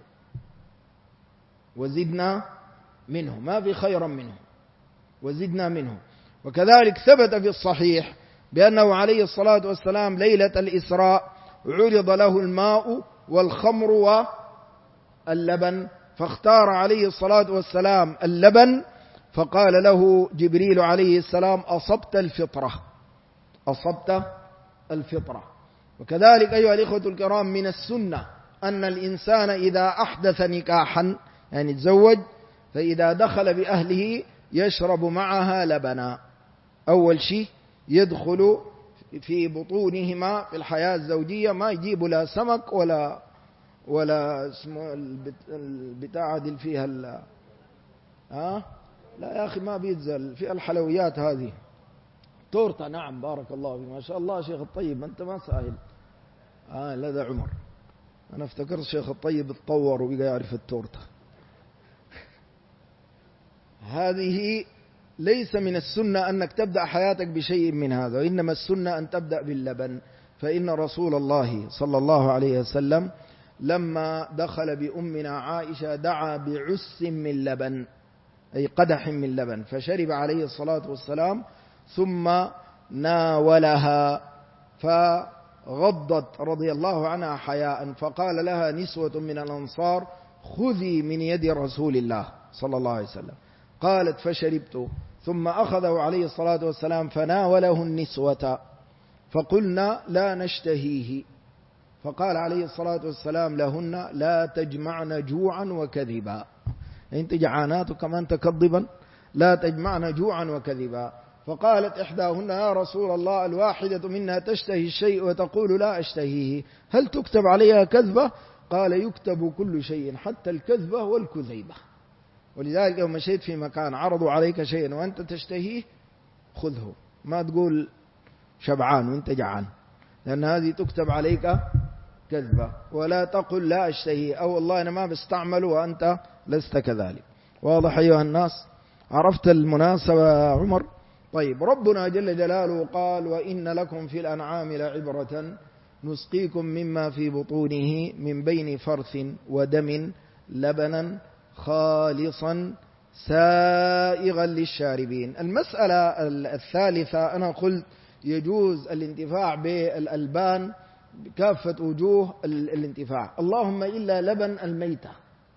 منه، ما في خيرا منه، وزدنا منه. وكذلك ثبت في الصحيح بأنه عليه الصلاة والسلام ليلة الإسراء عرض له الماء والخمر واللبن فاختار عليه الصلاة والسلام اللبن، فقال له جبريل عليه السلام: أصبت الفطرة، أصبت الفطرة. وكذلك أيها الإخوة الكرام، من السنة أن الإنسان إذا أحدث نكاحا، يعني تزوج، فإذا دخل بأهله يشرب معها لبنا. أول شيء يدخل في بطونهما في الحياة الزوجية، ما يجيب لا سمك ولا اسمه البتاعة دي فيها لا يا أخي ما بيتزل في الحلويات هذه، تورتة. نعم بارك الله فيك، ما شاء الله شيخ الطيب، أنت ما سائل. لا ده عمر، أنا افتكرت شيخ الطيب اتطور وبقى يعرف التورتة. هذه ليس من السنة أنك تبدأ حياتك بشيء من هذا، وإنما السنة أن تبدأ باللبن. فإن رسول الله صلى الله عليه وسلم لما دخل بأمنا عائشة دعا بعس من لبن، أي قدح من لبن، فشرب عليه الصلاة والسلام ثم ناولها، فغضت رضي الله عنها حياء، فقال لها نسوة من الأنصار: خذي من يد رسول الله صلى الله عليه وسلم. قالت: فشربت، ثم أخذه عليه الصلاة والسلام فناوله النسوة، فقلنا: لا نشتهيه. فقال عليه الصلاة والسلام لهن: لا تجمعن جوعا وكذبا، أنت جعانات كمان تكذبا، لا تجمعن جوعا وكذبا. فقالت إحداهن: يا رسول الله، الواحدة منا تشتهي الشيء وتقول لا أشتهيه، هل تكتب عليها كذبة؟ قال: يكتب كل شيء حتى الكذبة والكذيبة. ولذلك يوم مشيت في مكان عرضوا عليك شيئا وأنت تشتهيه خذه، ما تقول شبعان وأنت جعان، لأن هذه تكتب عليك كذبة. ولا تقل لا أشتهيه، أو والله أنا ما بستعمله وأنت لست كذلك. واضح أيها الناس؟ عرفت المناسبة يا عمر؟ طيب، ربنا جل جلاله قال: وإن لكم في الأنعام لعبرة نسقيكم مما في بطونه من بين فرث ودم لبنا خالصا سائغا للشاربين. المسألة الثالثة، أنا قلت يجوز الانتفاع بالألبان بكافة وجوه الانتفاع، اللهم إلا لبن الميتة.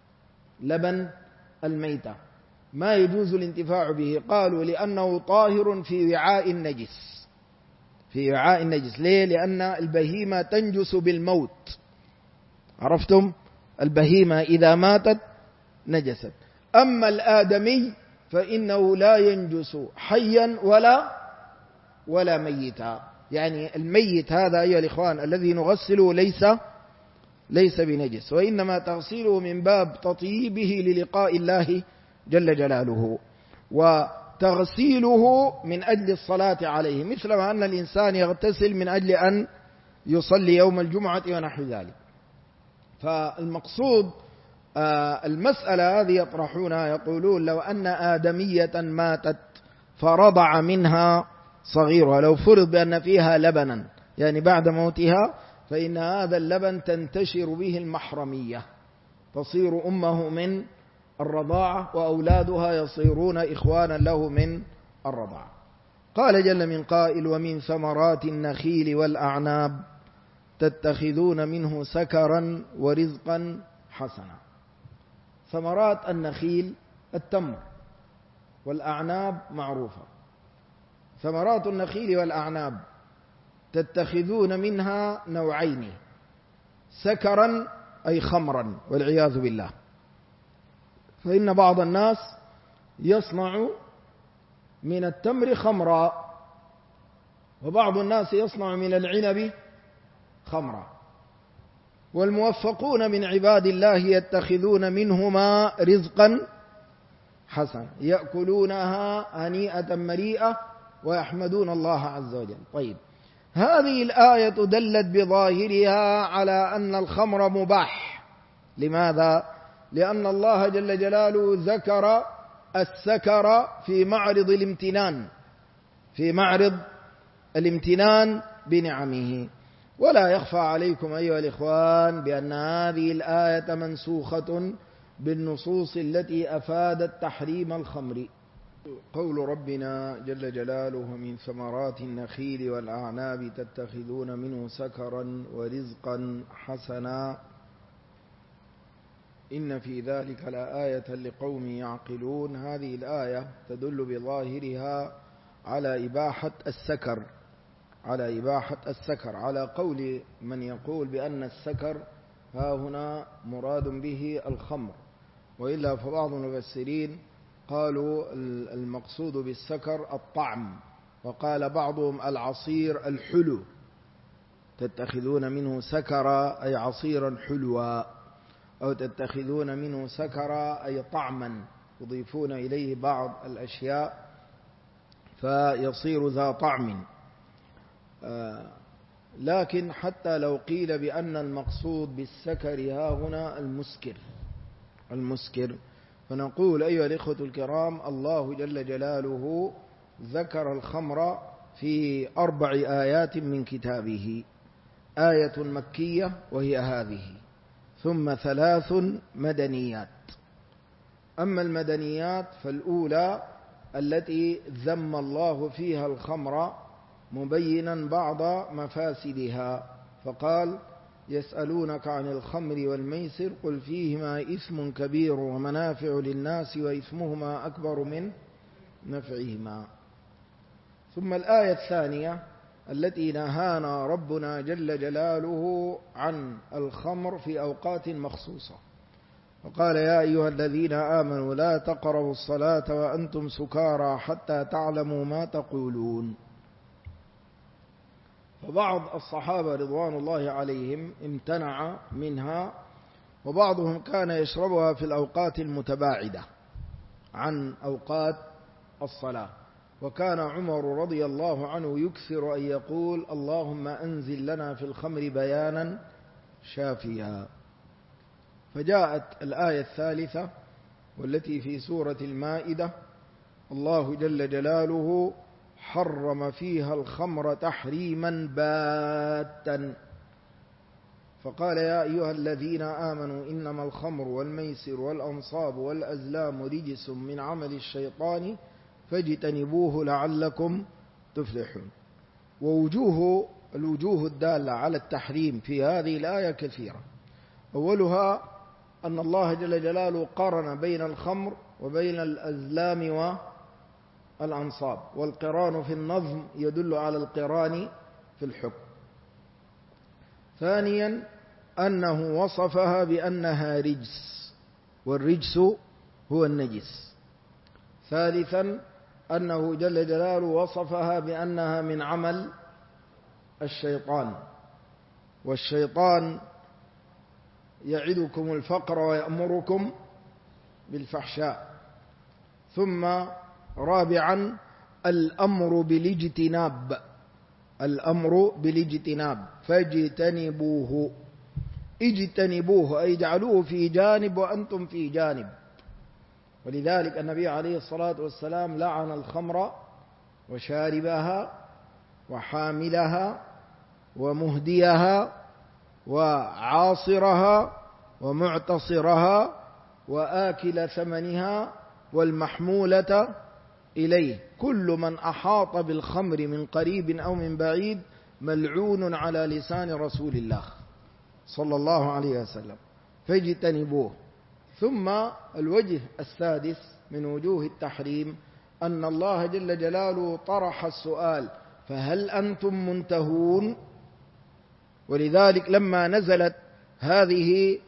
لبن الميتة ما يجوز الانتفاع به، قالوا لأنه طاهر في وعاء النجس، في وعاء النجس. ليه؟ لأن البهيمة تنجس بالموت، عرفتم؟ البهيمة إذا ماتت نجست. أما الآدمي فإنه لا ينجس حيا ولا ميتا. يعني الميت هذا أيها الإخوان الذي نغسله ليس بنجس، وإنما تغسيله من باب تطييبه للقاء الله جل جلاله، وتغسيله من أجل الصلاة عليه، مثل ما أن الإنسان يغتسل من أجل أن يصلي يوم الجمعة ونحو ذلك. فالمقصود المسألة هذه يطرحونها، يقولون لو أن آدمية ماتت فرضع منها صغيرها، لو فرض بأن فيها لبنا، يعني بعد موتها، فإن هذا اللبن تنتشر به المحرمية، تصير أمه من الرضاعة وأولادها يصيرون إخوانا له من الرضاعة. قال جل من قائل: ومن ثمرات النخيل والأعناب تتخذون منه سكرا ورزقا حسنا. ثمرات النخيل التمر، والأعناب معروفة. ثمرات النخيل والأعناب تتخذون منها نوعين: سكرا أي خمرا والعياذ بالله، فإن بعض الناس يصنع من التمر خمرا، وبعض الناس يصنع من العنب خمرا. والموفقون من عباد الله يتخذون منهما رزقا حسنا، يأكلونها هنيئة مريئة ويحمدون الله عز وجل. طيب، هذه الآية دلت بظاهرها على أن الخمر مباح. لماذا؟ لأن الله جل جلاله ذكر السكر في معرض الامتنان، في معرض الامتنان بنعمه. ولا يخفى عليكم أيها الإخوان بأن هذه الآية منسوخة بالنصوص التي أفادت تحريم الخمر. قول ربنا جل جلاله: من ثمرات النخيل والأعناب تتخذون منه سكرا ورزقا حسنا. إن في ذلك لآية لقوم يعقلون. هذه الآية تدل بظاهرها على إباحة السكر، على قول من يقول بأن السكر ها هنا مراد به الخمر، وإلا فبعض المفسرين قالوا المقصود بالسكر الطعم، وقال بعضهم العصير الحلو، تتخذون منه سكرا أي عصيرا حلوا، أو تتخذون منه سكرا أي طعما، يضيفون إليه بعض الأشياء فيصير ذا طعم. لكن حتى لو قيل بأن المقصود بالسكر ها هنا المسكر، فنقول أيها الإخوة الكرام، الله جل جلاله ذكر الخمر في 4 آيات من كتابه، آية مكية وهي هذه، ثم 3 مدنيات. أما المدنيات فالأولى التي ذم الله فيها الخمر مبينا بعض مفاسدها، فقال: يسألونك عن الخمر والميسر قل فيهما إثم كبير ومنافع للناس وإثمهما أكبر من نفعهما. ثم الآية الثانية التي نهانا ربنا جل جلاله عن الخمر في أوقات مخصوصة، فقال: يا أيها الذين آمنوا لا تقربوا الصلاة وأنتم سكارى حتى تعلموا ما تقولون. فبعض الصحابة رضوان الله عليهم امتنع منها، وبعضهم كان يشربها في الأوقات المتباعدة عن أوقات الصلاة. وكان عمر رضي الله عنه يكثر أن يقول: اللهم أنزل لنا في الخمر بيانا شافيا. فجاءت الآية الثالثة والتي في سورة المائدة، الله جل جلاله حرم فيها الخمر تحريما باتا، فقال: يا أيها الذين آمنوا إنما الخمر والميسر والأنصاب والأزلام رجس من عمل الشيطان فاجتنبوه لعلكم تفلحون. الوجوه الدالة على التحريم في هذه الآية كثيرة. أولها أن الله جل جلاله قارن بين الخمر وبين الأزلام والأنصاب، والقران في النظم يدل على القران في الحكم. ثانيا أنه وصفها بأنها رجس، والرجس هو النجس. ثالثا أنه جل جلاله وصفها بأنها من عمل الشيطان، والشيطان يعدكم الفقر ويأمركم بالفحشاء. ثم رابعا الأمر بالاجتناب، فاجتنبوه، اجتنبوه أي اجعلوه في جانب وأنتم في جانب. ولذلك النبي عليه الصلاة والسلام لعن الخمر وشاربها وحاملها ومهديها وعاصرها ومعتصرها وآكل ثمنها والمحمولة إليه، كل من أحاط بالخمر من قريب أو من بعيد ملعون على لسان رسول الله صلى الله عليه وسلم، فاجتنبوه. ثم الوجه السادس من وجوه التحريم أن الله جل جلاله طرح السؤال: فهل أنتم منتهون؟ ولذلك لما نزلت هذه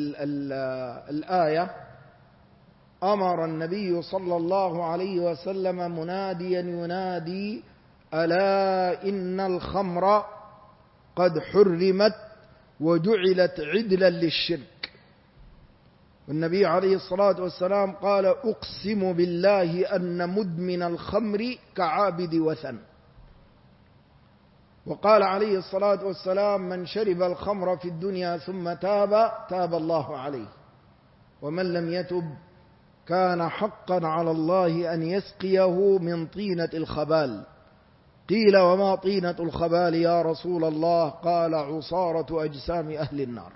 الآية أمر النبي صلى الله عليه وسلم مناديا ينادي: ألا إن الخمر قد حرمت وجعلت عدلا للشرك. والنبي عليه الصلاة والسلام قال: أقسم بالله أن مدمن الخمر كعابد وثن. وقال عليه الصلاة والسلام: من شرب الخمر في الدنيا ثم تاب الله عليه، ومن لم يتب كان حقا على الله أن يسقيه من طينة الخبال. قيل: وما طينة الخبال يا رسول الله؟ قال: عصارة أجسام أهل النار.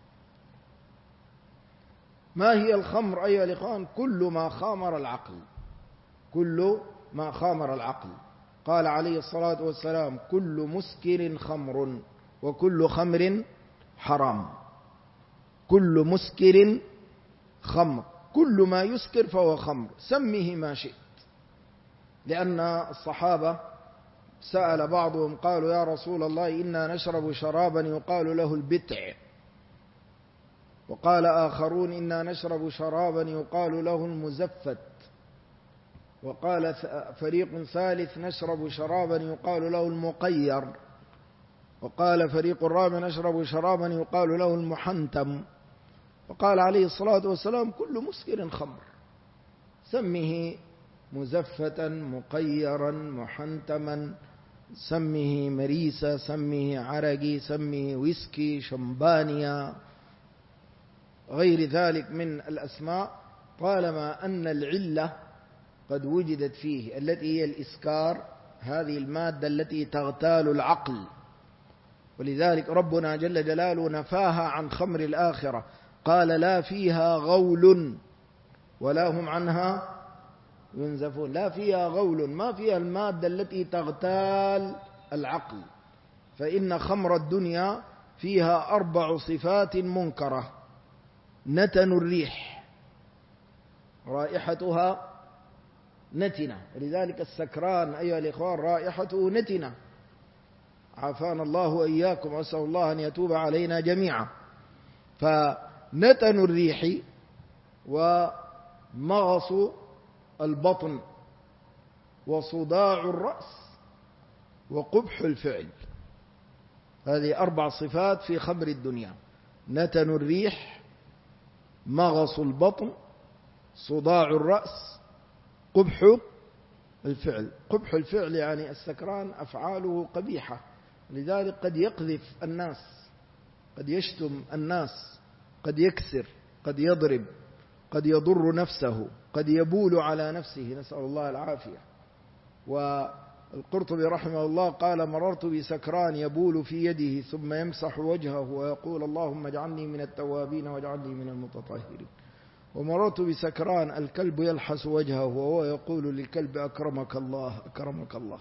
ما هي الخمر أيها الإخوان؟ كل ما خامر العقل، قال عليه الصلاة والسلام: كل مسكر خمر وكل خمر حرام. كل مسكر خمر، كل ما يسكر فهو خمر، سمه ما شئت. لأن الصحابة سأل بعضهم قالوا يا رسول الله إنا نشرب شرابا يقال له البتع، وقال آخرون إنا نشرب شرابا يقال له المزفت، وقال فريق ثالث نشرب شرابا يقال له المقير، وقال فريق الرابع نشرب شرابا يقال له المحنتم. وقال عليه الصلاة والسلام كل مسكر خمر، سمه مزفتا مقيرا محنتما، سمه مريسا، سمه عرقي، سمه ويسكي، شمبانيا، غير ذلك من الأسماء، طالما أن العلة قد وجدت فيه التي هي الإسكار، هذه المادة التي تغتال العقل. ولذلك ربنا جل جلاله نفاها عن خمر الآخرة، قال لا فيها غول ولا هم عنها ينزفون. لا فيها غول، ما فيها المادة التي تغتال العقل. فإن خمر الدنيا فيها 4 صفات منكرة: نتن الريح، رائحتها نتنة، ولذلك السكران أيها الإخوان رائحته نتنة، عافانا الله وإياكم، أسأل الله أن يتوب علينا جميعا. فنتن الريح ومغص البطن وصداع الرأس وقبح الفعل، هذه 4 صفات في خمر الدنيا: نتن الريح، مغص البطن، صداع الرأس، قبح الفعل. قبح الفعل يعني السكران أفعاله قبيحة، لذلك قد يقذف الناس، قد يشتم الناس، قد يكسر، قد يضرب، قد يضر نفسه، قد يبول على نفسه، نسأل الله العافية. والقرطبي رحمه الله قال مررت بسكران يبول في يده ثم يمسح وجهه ويقول اللهم اجعلني من التوابين واجعلني من المتطهرين. ومررت بسكران الكلب يلحس وجهه وهو يقول للكلب أكرمك الله أكرمك الله.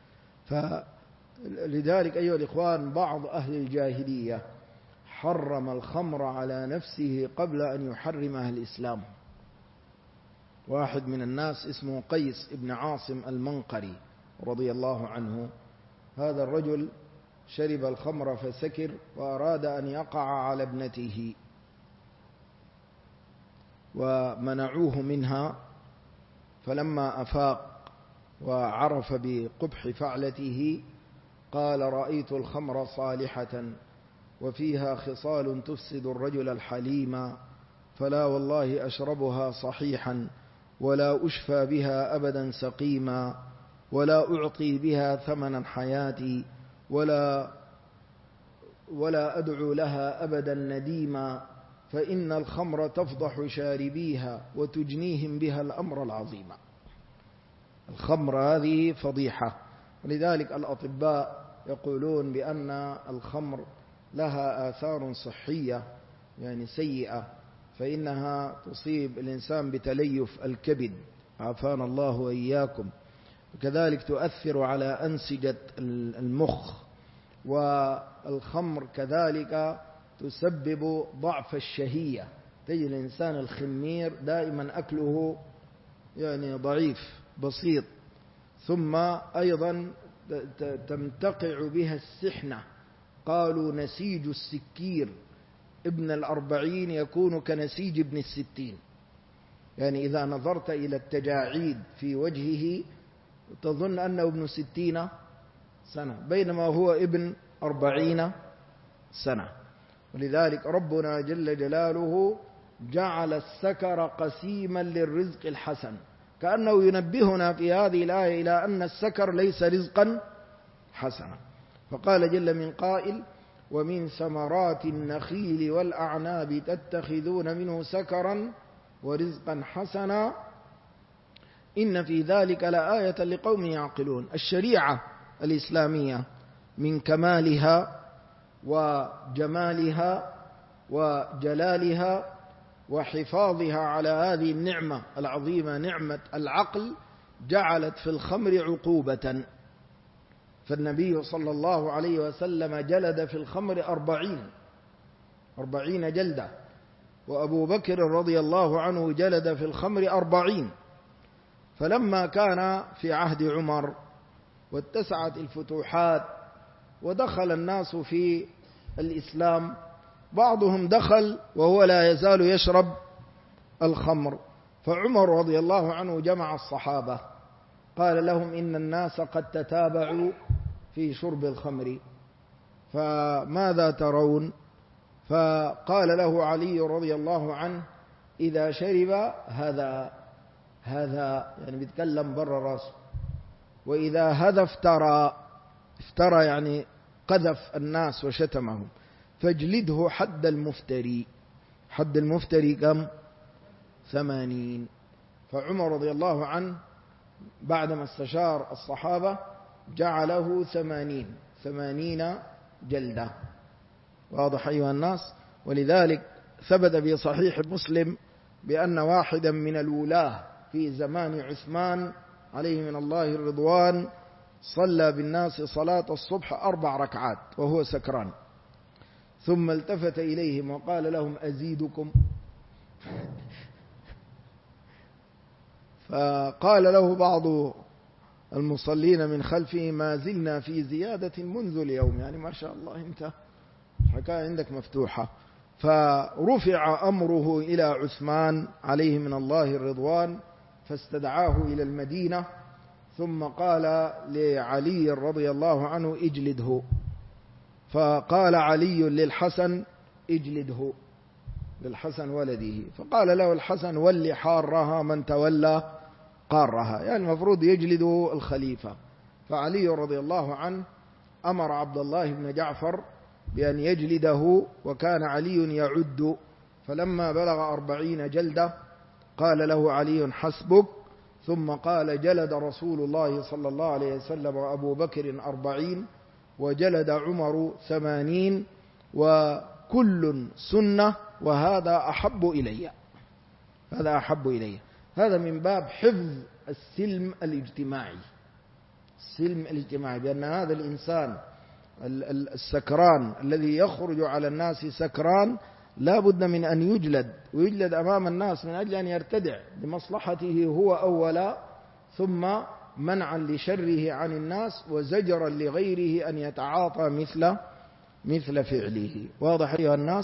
فلذلك أيها الإخوان بعض أهل الجاهلية حرم الخمر على نفسه قبل أن يحرمها الإسلام. واحد من الناس اسمه قيس ابن عاصم المنقري رضي الله عنه، هذا الرجل شرب الخمر فسكر وأراد أن يقع على ابنته ومنعوه منها، فلما أفاق وعرف بقبح فعلته قال رأيت الخمر صالحة وفيها خصال تفسد الرجل الحليم، فلا والله أشربها صحيحا ولا أشفى بها أبدا سقيما ولا أعطي بها ثمنا حياتي ولا أدعو لها أبدا نديما، فإن الخمر تفضح شاربيها وتجنيهم بها الأمر العظيم. الخمر هذه فضيحة، ولذلك الأطباء يقولون بأن الخمر لها آثار صحية يعني سيئة، فإنها تصيب الإنسان بتليف الكبد عافانا الله وإياكم، وكذلك تؤثر على أنسجة المخ، والخمر كذلك تسبب ضعف الشهية، تجد الإنسان الخمير دائما أكله يعني ضعيف بسيط، ثم أيضا تمتقع بها السحنة. قالوا نسيج السكير ابن 40 يكون كنسيج ابن 60، يعني إذا نظرت إلى التجاعيد في وجهه تظن أنه ابن 60 سنة بينما هو ابن 40 سنة. ولذلك ربنا جل جلاله جعل السكر قسيما للرزق الحسن، كأنه ينبهنا في هذه الآية إلى أن السكر ليس رزقا حسنا. فقال جل من قائل ومن ثمرات النخيل والأعناب تتخذون منه سكرا ورزقا حسنا إن في ذلك لآية لقوم يعقلون. الشريعة الإسلامية من كمالها وجمالها وجلالها وحفاظها على هذه النعمة العظيمة نعمة العقل جعلت في الخمر عقوبة. فالنبي صلى الله عليه وسلم جلد في الخمر 40 جلدة، وأبو بكر رضي الله عنه جلد في الخمر 40. فلما كان في عهد عمر واتسعت الفتوحات ودخل الناس في الإسلام، بعضهم دخل وهو لا يزال يشرب الخمر، فعمر رضي الله عنه جمع الصحابة قال لهم إن الناس قد تتابعوا في شرب الخمر، فماذا ترون؟ فقال له علي رضي الله عنه إذا شرب هذا يعني بيتكلم برا راسه، وإذا هذا افترى يعني قذف الناس وشتمهم، فاجلده حد المفتري. حد المفتري كم؟ 80. فعمر رضي الله عنه بعدما استشار الصحابة جعله 80 جلدة. واضح أيها الناس؟ ولذلك ثبت في صحيح مسلم بأن واحدا من الولاة في زمان عثمان عليه من الله الرضوان صلى بالناس صلاة الصبح 4 ركعات وهو سكران، ثم التفت إليهم وقال لهم أزيدكم؟ فقال له بعض المصلين من خلفه ما زلنا في زيادة منذ اليوم، يعني ما شاء الله انت الحكاية عندك مفتوحة. فرفع أمره إلى عثمان عليه من الله الرضوان فاستدعاه إلى المدينة، ثم قال لعلي رضي الله عنه اجلده، فقال علي للحسن اجلده، للحسن ولده، فقال له الحسن ولي حارها من تولى قارها، يعني المفروض يجلده الخليفة. فعلي رضي الله عنه أمر عبد الله بن جعفر بأن يجلده، وكان علي يعد، فلما بلغ 40 جلدة قال له علي حسبك، ثم قال جلد رسول الله صلى الله عليه وسلم وأبو بكر 40، وجلد عمر 80، وكل سنة، وهذا أحب إلي. هذا أحب إلي. هذا من باب حفظ السلم الاجتماعي. السلم الاجتماعي، بأن هذا الإنسان السكران الذي يخرج على الناس سكران لا بد من أن يجلد، ويجلد أمام الناس من أجل أن يرتدع لمصلحته هو أولا، ثم منعا لشره عن الناس، وزجرا لغيره أن يتعاطى مثل فعله. واضح أيها الناس؟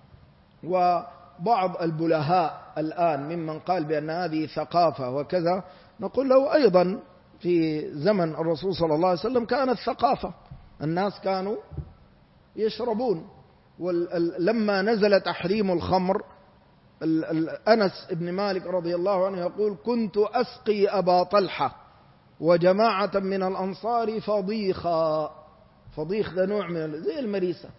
وبعض البلهاء الآن ممن قال بأن هذه ثقافة وكذا، نقول له أيضا في زمن الرسول صلى الله عليه وسلم كانت ثقافة، الناس كانوا يشربون. ولما نزل تحريم الخمر، أنس بن مالك رضي الله عنه يقول كنت أسقي أبا طلحة وجماعة من الأنصار فضيخا. فضيخ ده نوع من زي المريسة.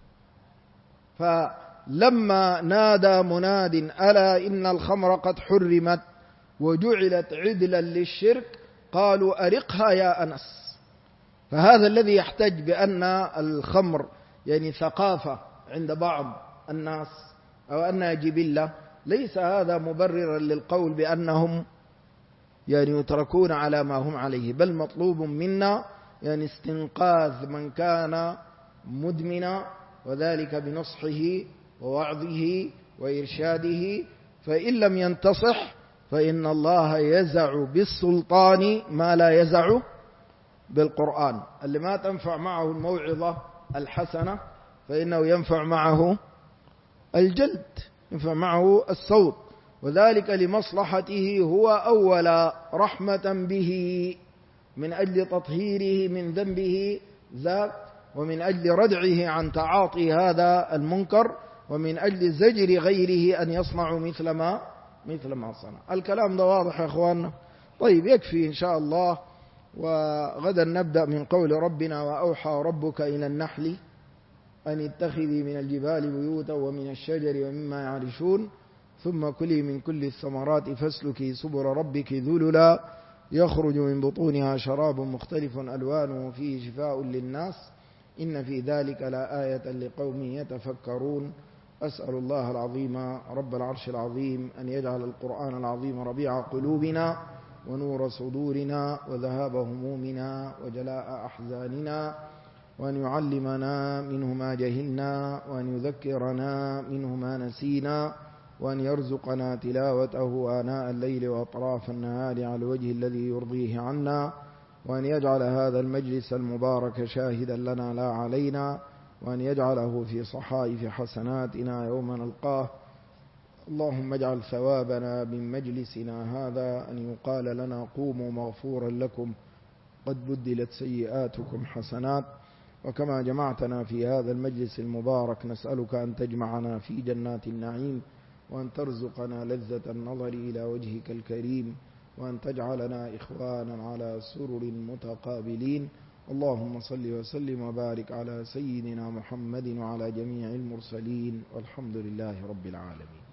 فلما نادى مناد ألا إن الخمر قد حرمت وجعلت عدلا للشرك قالوا أرقها يا أنس. فهذا الذي يحتج بأن الخمر يعني ثقافة عند بعض الناس أو أنها جبلة، ليس هذا مبررا للقول بأنهم يعني يتركون على ما هم عليه، بل مطلوب منا يعني استنقاذ من كان مدمنا، وذلك بنصحه ووعظه وإرشاده، فإن لم ينتصح فإن الله يزع بالسلطان ما لا يزع بالقرآن. اللي ما تنفع معه الموعظة الحسنة فإنه ينفع معه الجلد، ينفع معه الصوت، وذلك لمصلحته هو أولا، رحمة به من أجل تطهيره من ذنبه ذاك، ومن أجل ردعه عن تعاطي هذا المنكر، ومن أجل زجر غيره أن يصنع مثل ما صنع. الكلام ده واضح يا أخواننا؟ طيب يكفي إن شاء الله، وغدا نبدأ من قول ربنا وأوحى ربك إلى النحل أن اتخذي من الجبال بيوتا ومن الشجر ومما يعرشون ثم كلي من كل الثمرات فاسلكي سبل ربك ذللا يخرج من بطونها شراب مختلف ألوانه فيه شفاء للناس إن في ذلك لآية لقوم يتفكرون. أسأل الله العظيم رب العرش العظيم أن يجعل القرآن العظيم ربيع قلوبنا ونور صدورنا وذهاب همومنا وجلاء أحزاننا، وأن يعلمنا منه ما جهلنا، وأن يذكرنا منه ما نسينا، وأن يرزقنا تلاوته آناء الليل وأطراف النهار على الوجه الذي يرضيه عنا، وأن يجعل هذا المجلس المبارك شاهدا لنا لا علينا، وأن يجعله في صحائف حسناتنا يوم نلقاه. اللهم اجعل ثوابنا من مجلسنا هذا أن يقال لنا قوموا مغفورا لكم قد بدلت سيئاتكم حسنات. وكما جمعتنا في هذا المجلس المبارك نسألك أن تجمعنا في جنات النعيم، وأن ترزقنا لذة النظر إلى وجهك الكريم، وأن تجعلنا إخوانا على سرر متقابلين. اللهم صل وسلم وبارك على سيدنا محمد وعلى جميع المرسلين، والحمد لله رب العالمين.